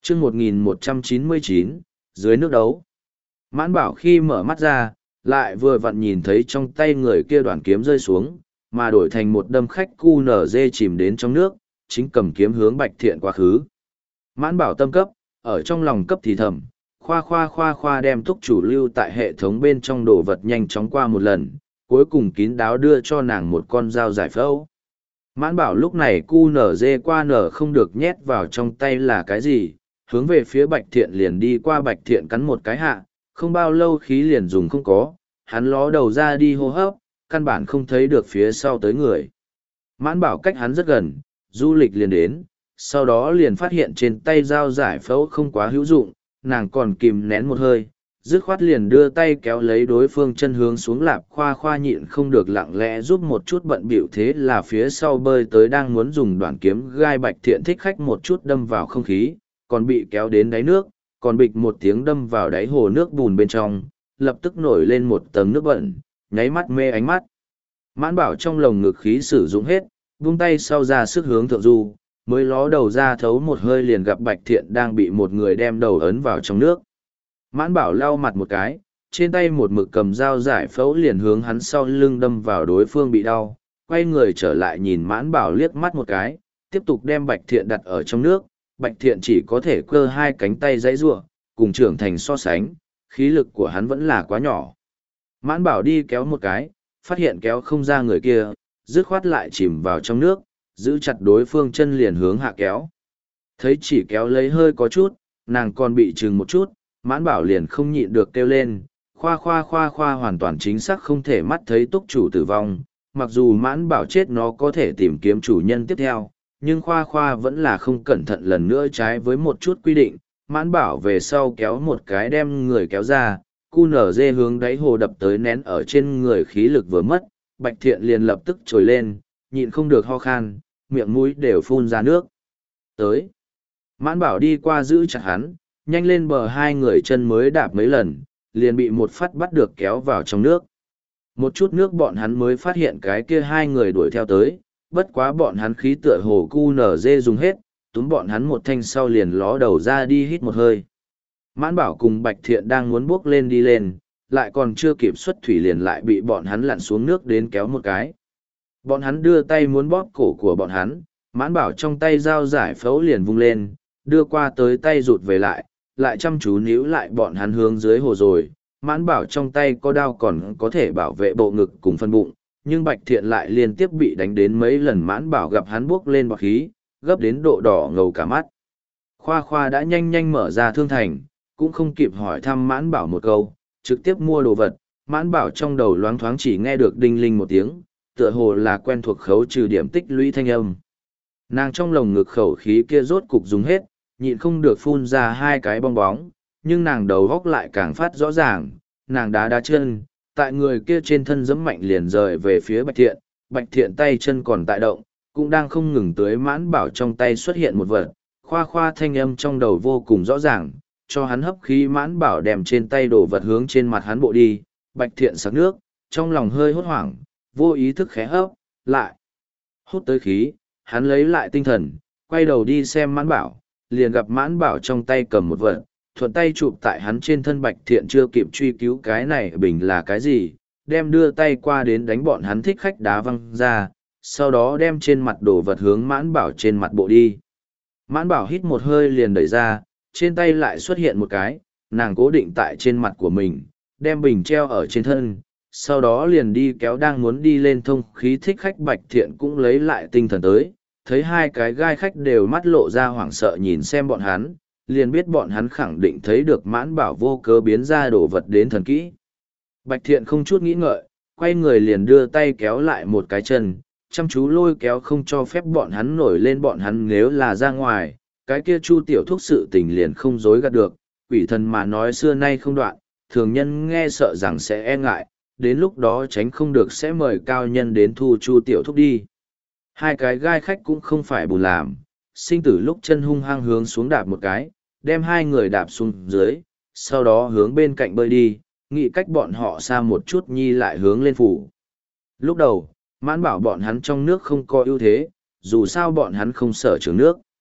chương 1199, dưới nước đấu. Mãn bảo khi mở mắt ra, lại vừa vặn nhìn thấy trong tay người kia đoạn kiếm rơi xuống, mà đổi thành một đâm khách cu nở dê chìm đến trong nước, chính cầm kiếm hướng Bạch Thiện quá khứ. Mãn bảo tâm cấp, ở trong lòng cấp thì thầm, khoa đem túc chủ lưu tại hệ thống bên trong đồ vật nhanh chóng qua một lần, cuối cùng kín đáo đưa cho nàng một con dao giải phẫu. Mãn bảo lúc này cu nở dê qua nở không được nhét vào trong tay là cái gì, hướng về phía Bạch Thiện liền đi qua. Bạch Thiện cắn một cái hạ, không bao lâu khí liền dùng không có, hắn ló đầu ra đi hô hấp, căn bản không thấy được phía sau tới người. Mãn bảo cách hắn rất gần, du lịch liền đến, sau đó liền phát hiện trên tay dao giải phẫu không quá hữu dụng, nàng còn kìm nén một hơi, dứt khoát liền đưa tay kéo lấy đối phương chân hướng xuống lạp. Khoa nhịn không được lặng lẽ giúp một chút bận bịu, thế là phía sau bơi tới đang muốn dùng đoạn kiếm gai Bạch Thiện thích khách một chút đâm vào không khí, còn bị kéo đến đáy nước, còn bịch một tiếng đâm vào đáy hồ nước bùn bên trong, lập tức nổi lên một tầng nước bẩn, nháy mắt mê ánh mắt. Mãn bảo trong lồng ngực khí sử dụng hết, vung tay sau ra sức hướng thượng du, mới ló đầu ra thấu một hơi liền gặp Bạch Thiện đang bị một người đem đầu ấn vào trong nước. Mãn bảo lau mặt một cái, trên tay một mực cầm dao giải phẫu liền hướng hắn sau lưng đâm vào đối phương bị đau, quay người trở lại nhìn Mãn bảo liếc mắt một cái, tiếp tục đem Bạch Thiện đặt ở trong nước. Bạch Thiện chỉ có thể cơ hai cánh tay giãy giụa, cùng trưởng thành so sánh, khí lực của hắn vẫn là quá nhỏ. Mãn bảo đi kéo một cái, phát hiện kéo không ra người kia, dứt khoát lại chìm vào trong nước, giữ chặt đối phương chân liền hướng hạ kéo. Thấy chỉ kéo lấy hơi có chút, nàng còn bị chừng một chút, Mãn bảo liền không nhịn được kêu lên, khoa hoàn toàn chính xác không thể mắt thấy túc chủ tử vong. Mặc dù Mãn bảo chết nó có thể tìm kiếm chủ nhân tiếp theo, nhưng khoa vẫn là không cẩn thận lần nữa trái với một chút quy định. Mãn bảo về sau kéo một cái đem người kéo ra, cu nở dê hướng đáy hồ đập tới nén ở trên người khí lực vừa mất, Bạch Thiện liền lập tức trồi lên, nhịn không được ho khan, miệng mũi đều phun ra nước. Tới. Mãn bảo đi qua giữ chặt hắn, nhanh lên bờ, hai người chân mới đạp mấy lần, liền bị một phát bắt được kéo vào trong nước. Một chút nước bọn hắn mới phát hiện cái kia hai người đuổi theo tới, bất quá bọn hắn khí tựa hồ cu nở dê dùng hết, túm bọn hắn một thanh sau liền ló đầu ra đi hít một hơi. Mãn bảo cùng Bạch Thiện đang muốn bước lên đi lên, lại còn chưa kịp xuất thủy liền lại bị bọn hắn lặn xuống nước đến kéo một cái. Bọn hắn đưa tay muốn bóp cổ của bọn hắn, Mãn bảo trong tay dao giải phẫu liền vung lên, đưa qua tới tay rụt về lại chăm chú níu lại bọn hắn hướng dưới hồ rồi. Mãn bảo trong tay có đao còn có thể bảo vệ bộ ngực cùng phân bụng, nhưng Bạch Thiện lại liên tiếp bị đánh đến mấy lần. Mãn bảo gặp hắn buốc lên bọt khí, gấp đến độ đỏ ngầu cả mắt. Khoa đã nhanh mở ra thương thành, cũng không kịp hỏi thăm Mãn bảo một câu, trực tiếp mua đồ vật. Mãn bảo trong đầu loáng thoáng chỉ nghe được đinh linh một tiếng, tựa hồ là quen thuộc khấu trừ điểm tích lũy thanh âm. Nàng trong lồng ngực khẩu khí kia rốt cục dùng hết, nhịn không được phun ra hai cái bong bóng, nhưng nàng đầu góc lại càng phát rõ ràng, nàng đá chân, tại người kia trên thân giẫm mạnh liền rời về phía Bạch Thiện. Bạch Thiện tay chân còn tại động, cũng đang không ngừng tới. Mãn bảo trong tay xuất hiện một vật, khoa thanh âm trong đầu vô cùng rõ ràng, cho hắn hấp khí. Mãn bảo đem trên tay đổ vật hướng trên mặt hắn bộ đi, Bạch Thiện sặc nước, trong lòng hơi hốt hoảng, vô ý thức khẽ hấp, lại hút tới khí, hắn lấy lại tinh thần, quay đầu đi xem Mãn bảo, liền gặp Mãn bảo trong tay cầm một vật, thuận tay chụp tại hắn trên thân. Bạch Thiện chưa kịp truy cứu cái này bình là cái gì, đem đưa tay qua đến đánh bọn hắn thích khách đá văng ra, sau đó đem trên mặt đổ vật hướng Mãn bảo trên mặt bộ đi. Mãn bảo hít một hơi liền đẩy ra, trên tay lại xuất hiện một cái, nàng cố định tại trên mặt của mình, đem bình treo ở trên thân, sau đó liền đi kéo đang muốn đi lên thông khí thích khách. Bạch Thiện cũng lấy lại tinh thần tới, thấy hai cái gai khách đều mắt lộ ra hoảng sợ nhìn xem bọn hắn, liền biết bọn hắn khẳng định thấy được Mãn bảo vô cớ biến ra đồ vật đến thần kỹ. Bạch Thiện không chút nghĩ ngợi, quay người liền đưa tay kéo lại một cái chân, chăm chú lôi kéo không cho phép bọn hắn nổi lên. Bọn hắn nếu là ra ngoài, cái kia Chu tiểu thúc sự tình liền không dối gạt được, quỷ thần mà nói xưa nay không đoạn, thường nhân nghe sợ rằng sẽ e ngại, đến lúc đó tránh không được sẽ mời cao nhân đến thu Chu tiểu thúc đi. Hai cái gai khách cũng không phải bùn làm, sinh tử lúc chân hung hăng hướng xuống đạp một cái, đem hai người đạp xuống dưới, sau đó hướng bên cạnh bơi đi, nghĩ cách bọn họ xa một chút nhi lại hướng lên phủ. Lúc đầu, Mãn bảo bọn hắn trong nước không có ưu thế, dù sao bọn hắn không sợ trường nước.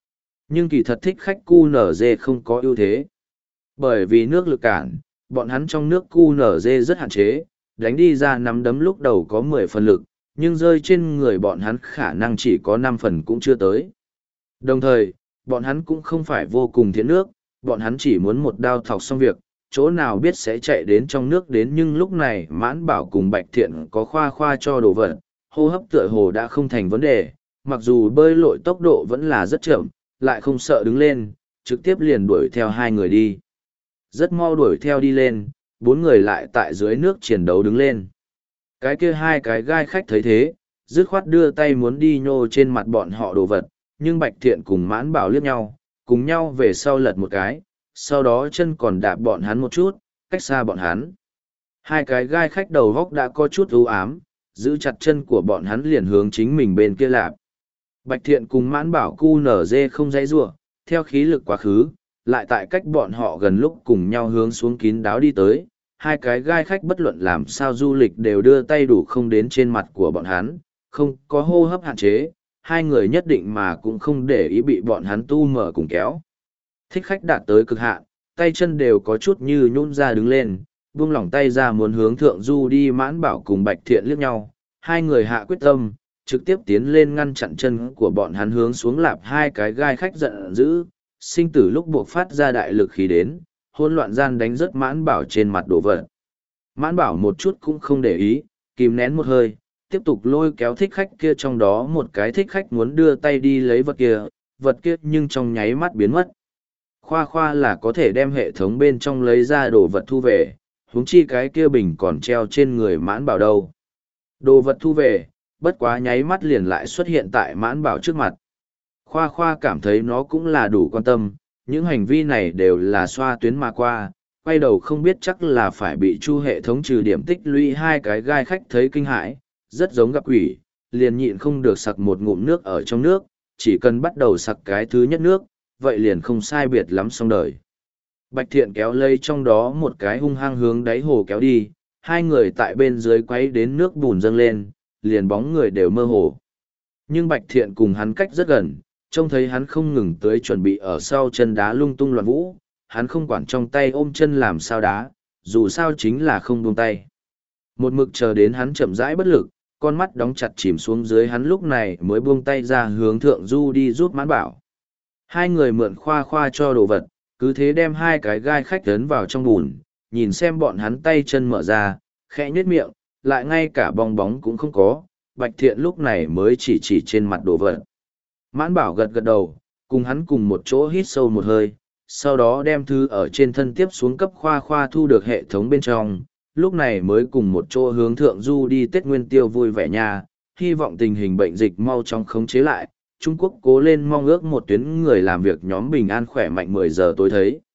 Nhưng kỳ thật thích khách QNZ không có ưu thế. Bởi vì nước lực cản, bọn hắn trong nước QNZ rất hạn chế, đánh đi ra nắm đấm lúc đầu có 10 phần lực, nhưng rơi trên người bọn hắn khả năng chỉ có 5 phần cũng chưa tới. Đồng thời, bọn hắn cũng không phải vô cùng thiện nước, bọn hắn chỉ muốn một đao thọc xong việc, chỗ nào biết sẽ chạy đến trong nước đến, nhưng lúc này Mãn Bảo cùng Bạch Thiện có khoa khoa cho đồ vật, hô hấp tựa hồ đã không thành vấn đề, mặc dù bơi lội tốc độ vẫn là rất chậm, lại không sợ đứng lên, trực tiếp liền đuổi theo hai người đi. Rất mau đuổi theo đi lên, bốn người lại tại dưới nước chiến đấu đứng lên. Cái kia hai cái gai khách thấy thế, dứt khoát đưa tay muốn đi nhô trên mặt bọn họ đồ vật, nhưng Bạch Thiện cùng Mãn Bảo liếc nhau, cùng nhau về sau lật một cái, sau đó chân còn đạp bọn hắn một chút, cách xa bọn hắn. Hai cái gai khách đầu góc đã có chút ưu ám, giữ chặt chân của bọn hắn liền hướng chính mình bên kia lạp. Bạch Thiện cùng Mãn Bảo QNZ không dãy rủa, theo khí lực quá khứ, lại tại cách bọn họ gần lúc cùng nhau hướng xuống kín đáo đi tới. Hai cái gai khách bất luận làm sao du lịch đều đưa tay đủ không đến trên mặt của bọn hắn, không có hô hấp hạn chế, hai người nhất định mà cũng không để ý bị bọn hắn tu mở cùng kéo. Thích khách đạt tới cực hạn, tay chân đều có chút như nhũn ra đứng lên, buông lỏng tay ra muốn hướng thượng du đi. Mãn Bảo cùng Bạch Thiện liếc nhau, hai người hạ quyết tâm, trực tiếp tiến lên ngăn chặn chân của bọn hắn hướng xuống lạp. Hai cái gai khách giận dữ, sinh tử lúc buộc phát ra đại lực khí đến, hỗn loạn gian đánh rớt Mãn Bảo trên mặt đồ vật. Mãn Bảo một chút cũng không để ý, kìm nén một hơi, tiếp tục lôi kéo thích khách kia, trong đó một cái thích khách muốn đưa tay đi lấy vật kia nhưng trong nháy mắt biến mất. Khoa khoa là có thể đem hệ thống bên trong lấy ra đồ vật thu về, huống chi cái kia bình còn treo trên người Mãn Bảo đâu. Đồ vật thu về, bất quá nháy mắt liền lại xuất hiện tại Mãn Bảo trước mặt. Khoa khoa cảm thấy nó cũng là đủ quan tâm, những hành vi này đều là xoa tuyến mà qua, quay đầu không biết chắc là phải bị chu hệ thống trừ điểm tích lũy. Hai cái gai khách thấy kinh hãi, rất giống gặp quỷ, liền nhịn không được sặc một ngụm nước ở trong nước, chỉ cần bắt đầu sặc cái thứ nhất nước, vậy liền không sai biệt lắm xong đời. Bạch Thiện kéo lây trong đó một cái hung hăng hướng đáy hồ kéo đi, hai người tại bên dưới quấy đến nước bùn dâng lên, liền bóng người đều mơ hồ. Nhưng Bạch Thiện cùng hắn cách rất gần, trông thấy hắn không ngừng tới chuẩn bị ở sau chân đá lung tung loạn vũ, hắn không quản trong tay ôm chân làm sao đá, dù sao chính là không buông tay. Một mực chờ đến hắn chậm rãi bất lực, con mắt đóng chặt chìm xuống dưới, hắn lúc này mới buông tay ra hướng thượng du đi giúp Mãn Bảo. Hai người mượn khoa khoa cho đồ vật, cứ thế đem hai cái gai khách ấn vào trong bùn, nhìn xem bọn hắn tay chân mở ra, khẽ nhếch miệng, lại ngay cả bong bóng cũng không có. Bạch Thiện lúc này mới chỉ trên mặt đồ vật. Mãn Bảo gật gật đầu, cùng hắn cùng một chỗ hít sâu một hơi, sau đó đem thư ở trên thân tiếp xuống cấp khoa khoa thu được hệ thống bên trong, lúc này mới cùng một chỗ hướng thượng du đi Tết Nguyên Tiêu vui vẻ nha, hy vọng tình hình bệnh dịch mau chóng khống chế lại. Trung Quốc cố lên, mong ước một tuyến người làm việc nhóm bình an khỏe mạnh 10 giờ tối thấy.